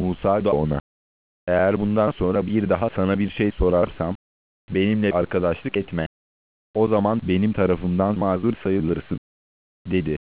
Musa da ona, eğer bundan sonra bir daha sana bir şey sorarsam, benimle arkadaşlık etme. O zaman benim tarafımdan mazur sayılırsın, dedi.